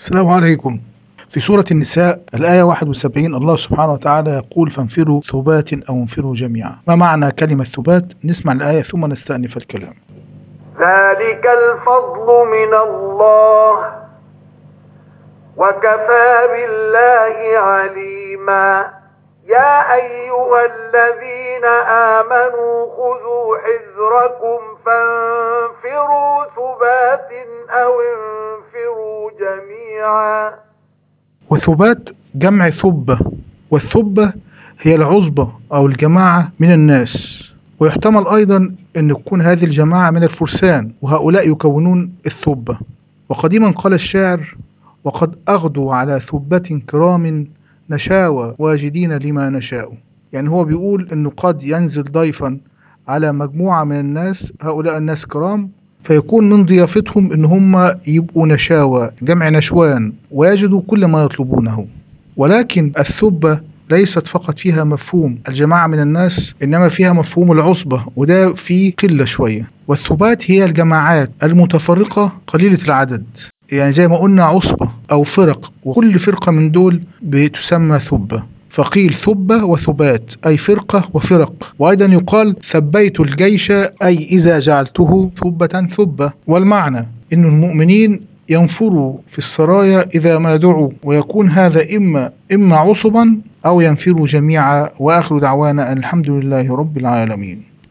السلام عليكم. في سورة النساء الآية 71 الله سبحانه وتعالى يقول: فانفروا ثبات أو انفروا جميعا. ما معنى كلمة ثبات؟ نسمع الآية ثم نستأنف الكلام. ذلك الفضل من الله وكفى بالله عليما. يا أيها الذين آمنوا خذوا حذركم فانفروا ثبات أو انفروا جميعا. وثبات جمع ثبة، والثبة هي العصبة أو الجماعة من الناس، ويحتمل أيضا أن تكون هذه الجماعة من الفرسان، وهؤلاء يكونون الثبة. وقديما قال الشاعر: وقد أغدوا على ثبة كرام نشاوى واجدين لما نشاء. يعني هو بيقول أنه قد ينزل ضيفا على مجموعة من الناس، هؤلاء الناس كرام، فيكون من ضيافتهم ان هم يبقوا نشاوى جمع نشوان، ويجدوا كل ما يطلبونه. ولكن الثبة ليست فقط فيها مفهوم الجماعة من الناس، انما فيها مفهوم العصبة، وده فيه قلة شوية. والثبات هي الجماعات المتفرقة قليلة العدد، يعني زي ما قلنا عصبة او فرق، وكل فرقة من دول بتسمى ثبة. فقيل ثبة وثبات أي فرقة وفرق. وأيضا يقال ثبيت الجيش أي إذا جعلته ثبة ثبة. والمعنى أن المؤمنين ينفروا في السرايا إذا ما دعوا، ويكون هذا إما عصبا أو ينفروا جميعا. وآخر دعوانا أن الحمد لله رب العالمين.